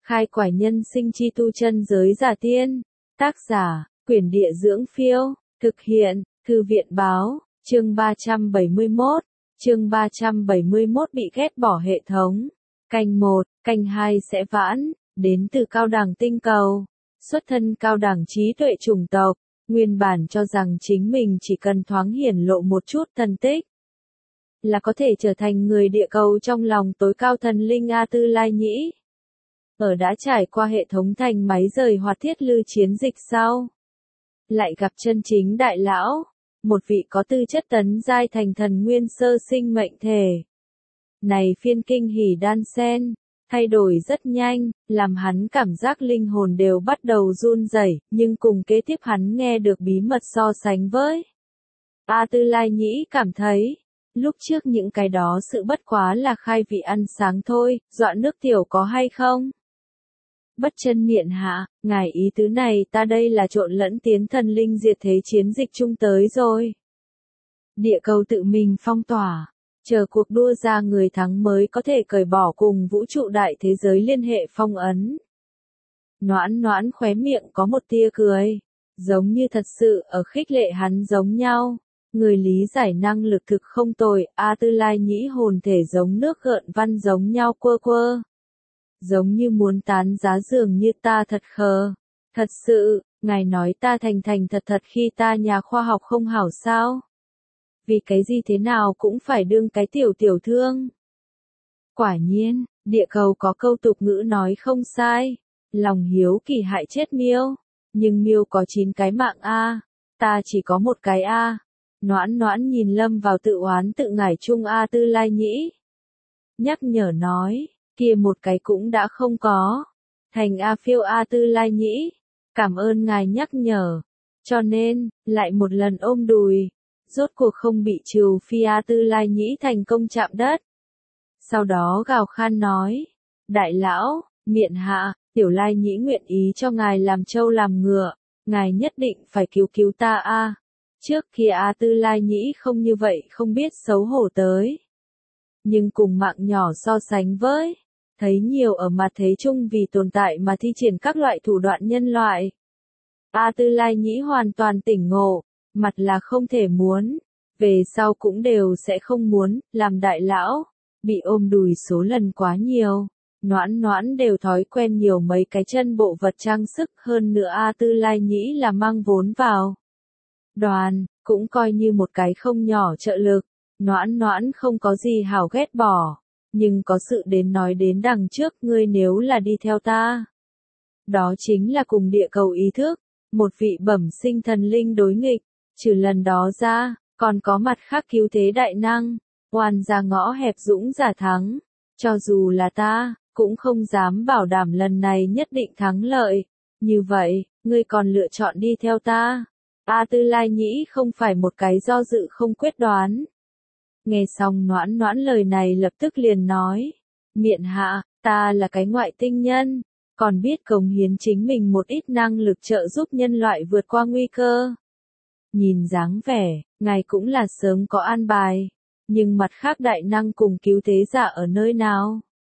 Khai quải nhân sinh chi tu chân giới giả tiên. Tác giả, Quyển Địa Dưỡng Phiêu. Thực hiện, Thư viện Báo. Chương 371. Chương 371 bị ghét bỏ hệ thống. Canh 1, canh 2 sẽ vãn. Đến từ cao đẳng tinh cầu. Xuất thân cao đẳng trí tuệ chủng tộc. Nguyên bản cho rằng chính mình chỉ cần thoáng hiển lộ một chút thần tích là có thể trở thành người địa cầu trong lòng tối cao thần linh A Tư Lai Nhĩ. Ở đã trải qua hệ thống thành máy rời hoạt thiết lưu chiến dịch sau, lại gặp chân chính đại lão, một vị có tư chất tấn giai thành thần nguyên sơ sinh mệnh thể. Này phiên kinh hỉ đan sen, thay đổi rất nhanh, làm hắn cảm giác linh hồn đều bắt đầu run rẩy, nhưng cùng kế tiếp hắn nghe được bí mật so sánh với. A Tư Lai Nhĩ cảm thấy, lúc trước những cái đó sự bất quá là khai vị ăn sáng thôi, dọa nước tiểu có hay không? Bất chân miện hạ, ngài ý tứ này ta đây là trộn lẫn tiến thần linh diệt thế chiến dịch chung tới rồi. Địa cầu tự mình phong tỏa, chờ cuộc đua ra người thắng mới có thể cởi bỏ cùng vũ trụ đại thế giới liên hệ phong ấn. Noãn Noãn khóe miệng có một tia cười, giống như thật sự ở khích lệ hắn giống nhau. Người lý giải năng lực thực không tồi, A Tư Lai Nhĩ hồn thể giống nước gợn văn giống nhau quơ quơ. Giống như muốn tán giá dường như ta thật khờ. Thật sự, ngài nói ta thành thật thật khi ta nhà khoa học không hảo sao? Vì cái gì thế nào cũng phải đương cái tiểu thương. Quả nhiên, địa cầu có câu tục ngữ nói không sai. Lòng hiếu kỳ hại chết miêu. Nhưng miêu có 9 cái mạng A. Ta chỉ có một cái A. Noãn Noãn nhìn lâm vào tự oán tự ngải chung A Tư Lai Nhĩ. Nhắc nhở nói, kia một cái cũng đã không có. Thành A phiêu A Tư Lai Nhĩ. Cảm ơn ngài nhắc nhở. Cho nên, lại một lần ôm đùi. Rốt cuộc không bị trừ phi A Tư Lai Nhĩ thành công chạm đất. Sau đó gào khan nói, đại lão, miện hạ, tiểu Lai Nhĩ nguyện ý cho ngài làm trâu làm ngựa. Ngài nhất định phải cứu ta a. Trước kia A Tư Lai Nhĩ không như vậy không biết xấu hổ tới. Nhưng cùng mạng nhỏ so sánh với, thấy nhiều ở mặt thế chung vì tồn tại mà thi triển các loại thủ đoạn nhân loại. A Tư Lai Nhĩ hoàn toàn tỉnh ngộ, mặt là không thể muốn, về sau cũng đều sẽ không muốn, làm đại lão, bị ôm đùi số lần quá nhiều. Noãn Noãn đều thói quen nhiều mấy cái chân bộ vật trang sức hơn nữa A Tư Lai Nhĩ là mang vốn vào đoàn, cũng coi như một cái không nhỏ trợ lực. Noãn Noãn không có gì hảo ghét bỏ, nhưng có sự đến nói đến đằng trước ngươi nếu là đi theo ta. Đó chính là cùng địa cầu ý thức, một vị bẩm sinh thần linh đối nghịch, trừ lần đó ra, còn có mặt khác cứu thế đại năng, oan ra ngõ hẹp dũng giả thắng. Cho dù là ta, cũng không dám bảo đảm lần này nhất định thắng lợi. Như vậy, ngươi còn lựa chọn đi theo ta. A Tư Lai Nhĩ không phải một cái do dự không quyết đoán. Nghe xong Noãn Noãn lời này lập tức liền nói. Miện hạ, ta là cái ngoại tinh nhân, còn biết cống hiến chính mình một ít năng lực trợ giúp nhân loại vượt qua nguy cơ. Nhìn dáng vẻ, ngài cũng là sớm có an bài. Nhưng mặt khác đại năng cùng cứu thế giả ở nơi nào?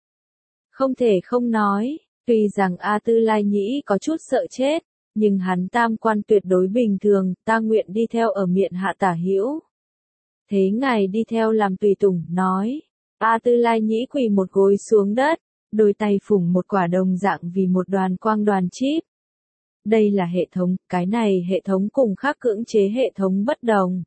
Không thể không nói, tuy rằng A Tư Lai Nhĩ có chút sợ chết, nhưng hắn tam quan tuyệt đối bình thường, ta nguyện đi theo ở miện hạ tả hữu. Thế ngài đi theo làm tùy tùng, nói. A Tư Lai Nhĩ quỳ một gối xuống đất, đôi tay phủng một quả đồng dạng vì một đoàn quang đoàn chip. Đây là hệ thống, cái này hệ thống cùng khác cưỡng chế hệ thống bất đồng.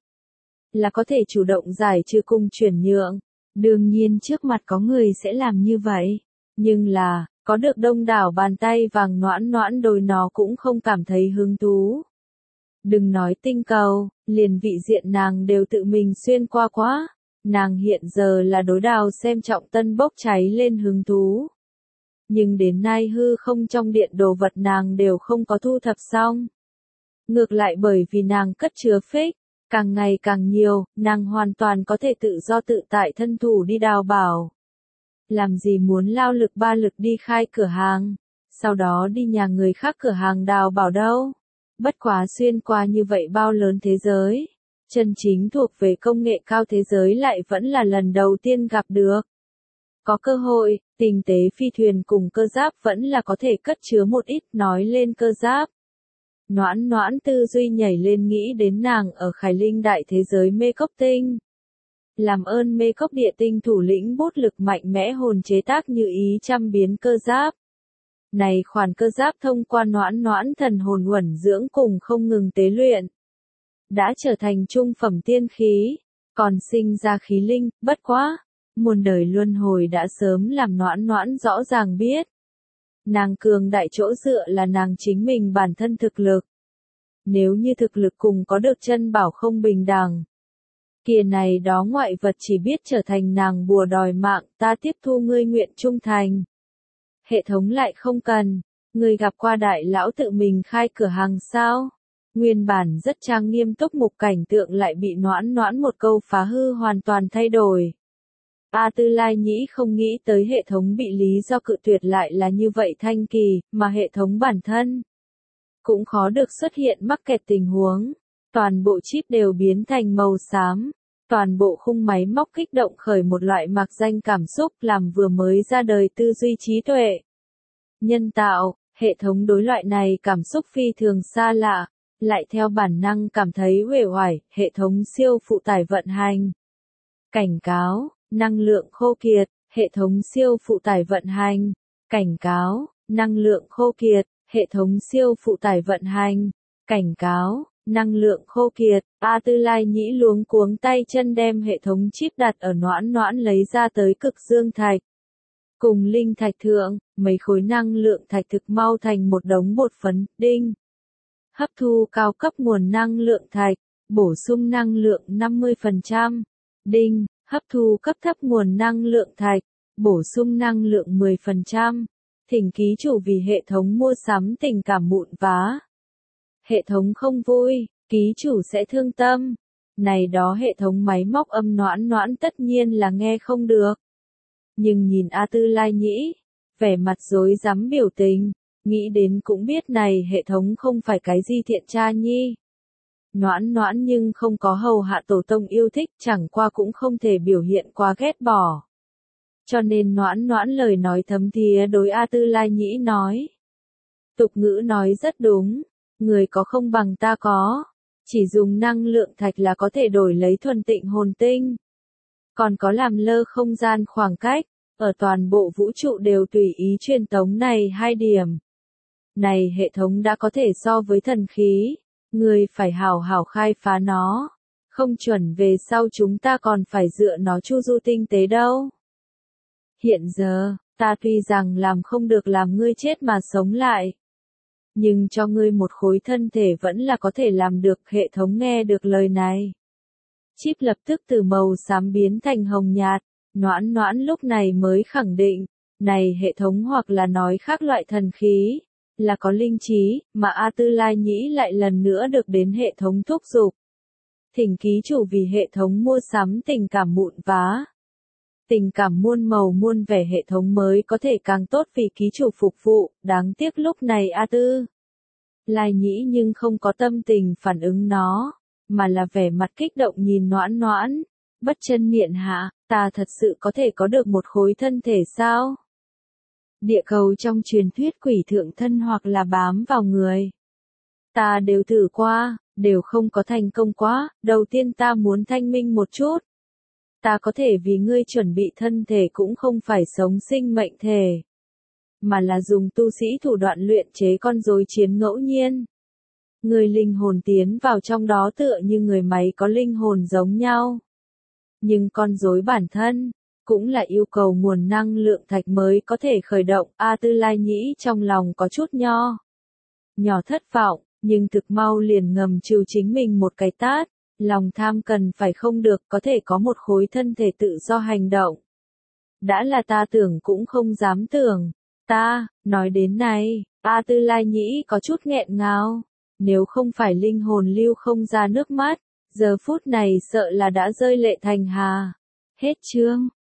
Là có thể chủ động giải trừ cùng chuyển nhượng. Đương nhiên trước mặt có người sẽ làm như vậy. Nhưng là, có được đông đảo bàn tay vàng Noãn Noãn đôi nó cũng không cảm thấy hứng thú. Đừng nói tinh cầu, liền vị diện nàng đều tự mình xuyên qua quá. Nàng hiện giờ là đối đào xem trọng tân bốc cháy lên hứng thú. Nhưng đến nay hư không trong điện đồ vật nàng đều không có thu thập xong. Ngược lại bởi vì nàng cất chứa phích, càng ngày càng nhiều, nàng hoàn toàn có thể tự do tự tại thân thủ đi đào bảo. Làm gì muốn lao lực ba lực đi khai cửa hàng, sau đó đi nhà người khác cửa hàng đào bảo đâu. Bất quá xuyên qua như vậy bao lớn thế giới, chân chính thuộc về công nghệ cao thế giới lại vẫn là lần đầu tiên gặp được. Có cơ hội, Tinh tế phi thuyền cùng cơ giáp vẫn là có thể cất chứa một ít, nói lên cơ giáp. Noãn noãn tư duy nhảy lên nghĩ đến nàng ở Khải Linh đại thế giới mê cốc tinh. Làm ơn mê cốc địa tinh thủ lĩnh bút lực mạnh mẽ hồn chế tác như ý trăm biến cơ giáp. Này khoản cơ giáp thông qua noãn noãn thần hồn uẩn dưỡng cùng không ngừng tế luyện. Đã trở thành trung phẩm tiên khí, còn sinh ra khí linh, bất quá. Muôn đời luân hồi đã sớm làm noãn noãn rõ ràng biết. Nàng cường đại chỗ dựa là nàng chính mình bản thân thực lực. Nếu như thực lực cùng có được chân bảo không bình đẳng. Kia này đó ngoại vật chỉ biết trở thành nàng bùa đòi mạng, ta tiếp thu ngươi nguyện trung thành. Hệ thống lại không cần, ngươi gặp qua đại lão tự mình khai cửa hàng sao? Nguyên bản rất trang nghiêm túc mục cảnh tượng lại bị noãn noãn một câu phá hư hoàn toàn thay đổi. A Tư Lai Nhĩ không nghĩ tới hệ thống bị lý do cự tuyệt lại là như vậy thanh kỳ, mà hệ thống bản thân cũng khó được xuất hiện mắc kẹt tình huống. Toàn bộ chip đều biến thành màu xám, toàn bộ khung máy móc kích động khởi một loại mạc danh cảm xúc làm vừa mới ra đời tư duy trí tuệ. Nhân tạo, hệ thống đối loại này cảm xúc phi thường xa lạ, lại theo bản năng cảm thấy uể oải, hệ thống siêu phụ tải vận hành. Cảnh cáo. Năng lượng khô kiệt, hệ thống siêu phụ tải vận hành. Cảnh cáo, năng lượng khô kiệt, hệ thống siêu phụ tải vận hành. Cảnh cáo, năng lượng khô kiệt. A Tư Lai Nhĩ luống cuống tay chân đem hệ thống chip đặt ở noãn noãn lấy ra tới cực dương thạch. Cùng linh thạch thượng, mấy khối năng lượng thạch thực mau thành một đống bột phấn, đinh. Hấp thu cao cấp nguồn năng lượng thạch, bổ sung năng lượng 50%, đinh. Hấp thu cấp thấp nguồn năng lượng thạch, bổ sung năng lượng 10%. Thỉnh ký chủ vì hệ thống mua sắm tình cảm mụn vá. Hệ thống không vui, ký chủ sẽ thương tâm. Này đó hệ thống máy móc âm noãn noãn tất nhiên là nghe không được. Nhưng nhìn A Tư Lai Nhĩ, vẻ mặt rối rắm biểu tình, nghĩ đến cũng biết này hệ thống không phải cái gì thiện tra nhi. Noãn noãn nhưng không có hầu hạ tổ tông yêu thích, chẳng qua cũng không thể biểu hiện quá ghét bỏ. Cho nên noãn noãn lời nói thấm thía đối A Tư Lai Nhĩ nói. Tục ngữ nói rất đúng, người có không bằng ta có, chỉ dùng năng lượng thạch là có thể đổi lấy thuần tịnh hồn tinh. Còn có làm lơ không gian khoảng cách, ở toàn bộ vũ trụ đều tùy ý truyền tống này 2 điểm. Này hệ thống đã có thể so với thần khí. Người phải hảo hảo khai phá nó, không chuẩn về sau chúng ta còn phải dựa nó chu du tinh tế đâu. Hiện giờ, ta tuy rằng làm không được làm ngươi chết mà sống lại, nhưng cho ngươi một khối thân thể vẫn là có thể làm được. Hệ thống nghe được lời này. Chip lập tức từ màu xám biến thành hồng nhạt, noãn noãn lúc này mới khẳng định, này hệ thống hoặc là nói khác loại thần khí. Là có linh trí, mà A Tư Lai Nhĩ lại lần nữa được đến hệ thống thúc giục. Thỉnh ký chủ vì hệ thống mua sắm tình cảm mụn vá. Tình cảm muôn màu muôn vẻ hệ thống mới có thể càng tốt vì ký chủ phục vụ, đáng tiếc lúc này A Tư Lai Nhĩ nhưng không có tâm tình phản ứng nó, mà là vẻ mặt kích động nhìn noãn noãn. Bất chân miệng hạ, ta thật sự có thể có được một khối thân thể sao? Địa cầu trong truyền thuyết quỷ thượng thân hoặc là bám vào người. Ta đều thử qua, đều không có thành công quá, đầu tiên ta muốn thanh minh một chút. Ta có thể vì ngươi chuẩn bị thân thể cũng không phải sống sinh mệnh thể, mà là dùng tu sĩ thủ đoạn luyện chế con rối chiến ngẫu nhiên. Người linh hồn tiến vào trong đó tựa như người máy có linh hồn giống nhau. Nhưng con rối bản thân cũng là yêu cầu nguồn năng lượng thạch mới có thể khởi động. A Tư Lai Nhĩ trong lòng có chút nhỏ thất vọng, nhưng thực mau liền ngầm trừ chính mình một cái tát. Lòng tham cần phải không được, có thể có một khối thân thể tự do hành động. Đã là ta tưởng cũng không dám tưởng. Ta, nói đến này, A Tư Lai Nhĩ có chút nghẹn ngào. Nếu không phải linh hồn lưu không ra nước mắt, giờ phút này sợ là đã rơi lệ thành hà. Hết chương.